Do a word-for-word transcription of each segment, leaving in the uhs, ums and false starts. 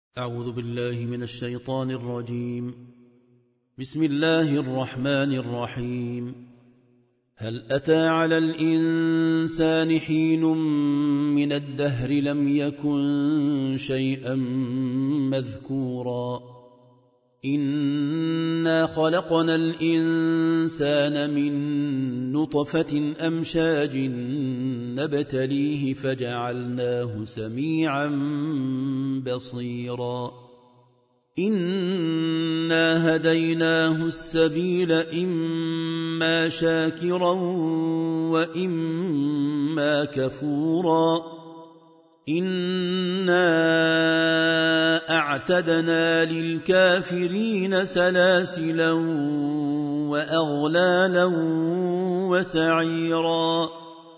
أعوذ بالله من الشيطان الرجيم. بسم الله الرحمن الرحيم. هل أتى على الإنسان حين من الدهر لم يكن شيئا مذكورا إنا خلقنا الإنسان من نطفة أمشاج نبتليه فجعلناه سميعا بصيرا إنا هديناه السبيل إما شاكرا وإما كفورا إنا أعتدنا للكافرين سلاسلا وأغلالا وسعيرا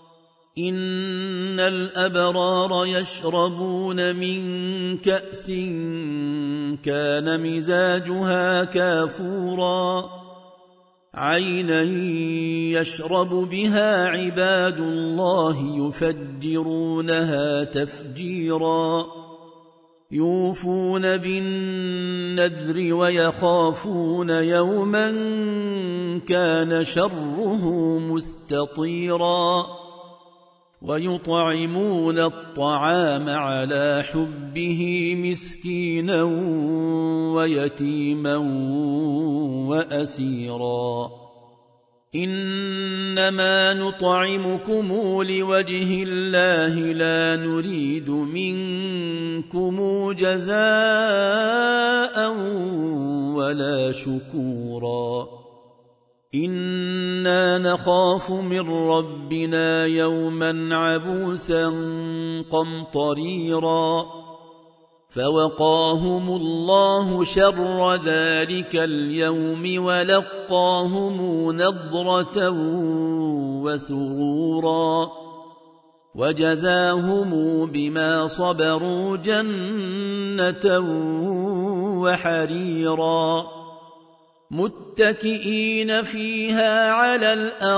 إن الأبرار يشربون من كأس كان مزاجها كافورا عينا يشرب بها عباد الله يفجرونها تفجيرا يوفون بالنذر ويخافون يوما كان شره مستطيرا ويطعمون الطعام على حبه مسكينا ويتيما وأسيرا إنما نطعمكم لوجه الله لا نريد منكم جزاء ولا شكورا إنا نخاف من ربنا يوما عبوسا قمطريرا فوقاهم الله شر ذلك اليوم ولقاهم نضرة وسرورا وجزاهم بما صبروا جنة وحريرا متكئين فيها على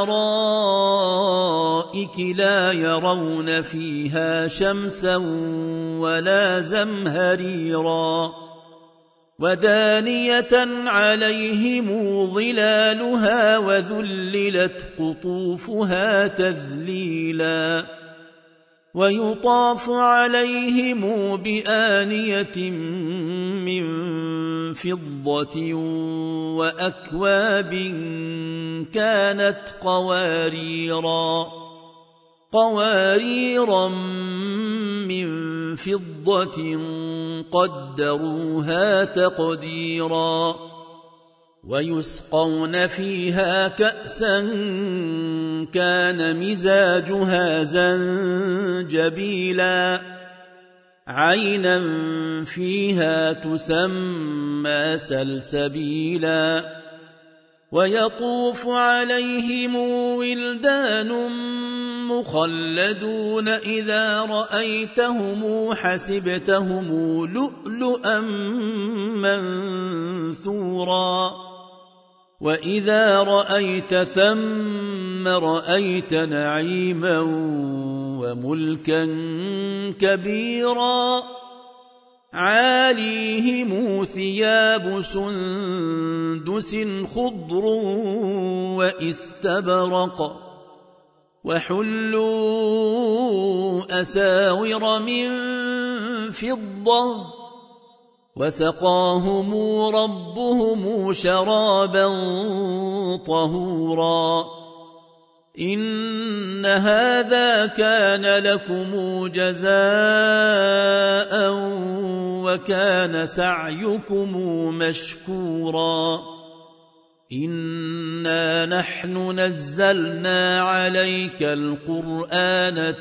الأرائك لا يرون فيها شمسا ولا زمهريرا ودانية عليهم ظلالها وذللت قطوفها تذليلا ويطاف عليهم بآنية من فضة وأكواب كانت قواريرا قواريرا من فضة قدروها تقديرا ويسقون فيها كأسا كان مزاجها زنجبيلا عينا فيها تسمى سلسبيلا ويطوف عليهم ولدان مخلدون إذا رأيتهم حسبتهم لؤلؤا منثورا وإذا رأيت ثم رأيت نعيما وملكا كبيرا عاليهم ثياب سندس خضر واستبرق وحلوا أساور من فضة وسقاهم ربهم شرابا طهورا إن هذا كان لكم جزاء وكان سعيكم مشكورا إنا نحن نزلنا عليك القرآن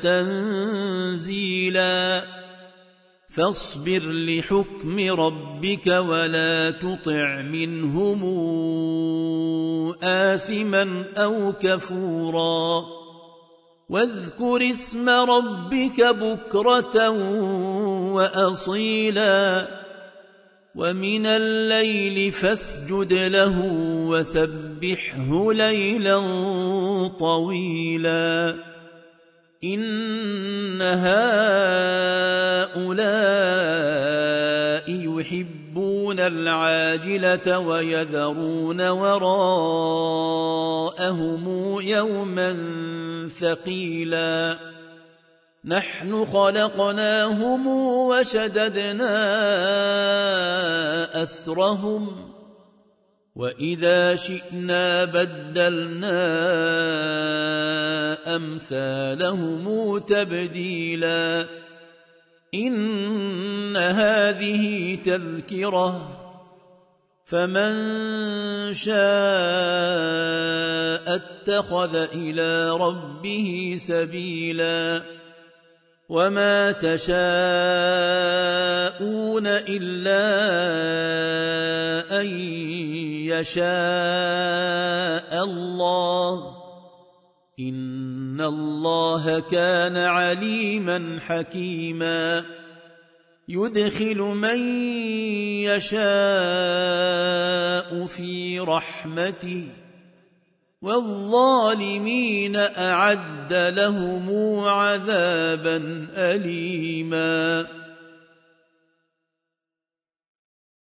تنزيلا فاصبر لحكم ربك ولا تطع منهم آثما أو كفورا واذكر اسم ربك بكرة وأصيلا ومن الليل فاسجد له وسبحه ليلا طويلا إن هؤلاء يحبون العاجلة ويذرون وراءهم يوما ثقيلا نحن خلقناهم وشددنا أسرهم وإذا شئنا بدلنا أمثالهم تبديلا إن هذه تذكرة فمن شاء اتخذ إلى ربه سبيلا وما تشاءون إلا أن يشاء الله إن الله كان عليما حكيما يدخل من يشاء في رحمته والظالمين أعد لهم عذابا أليما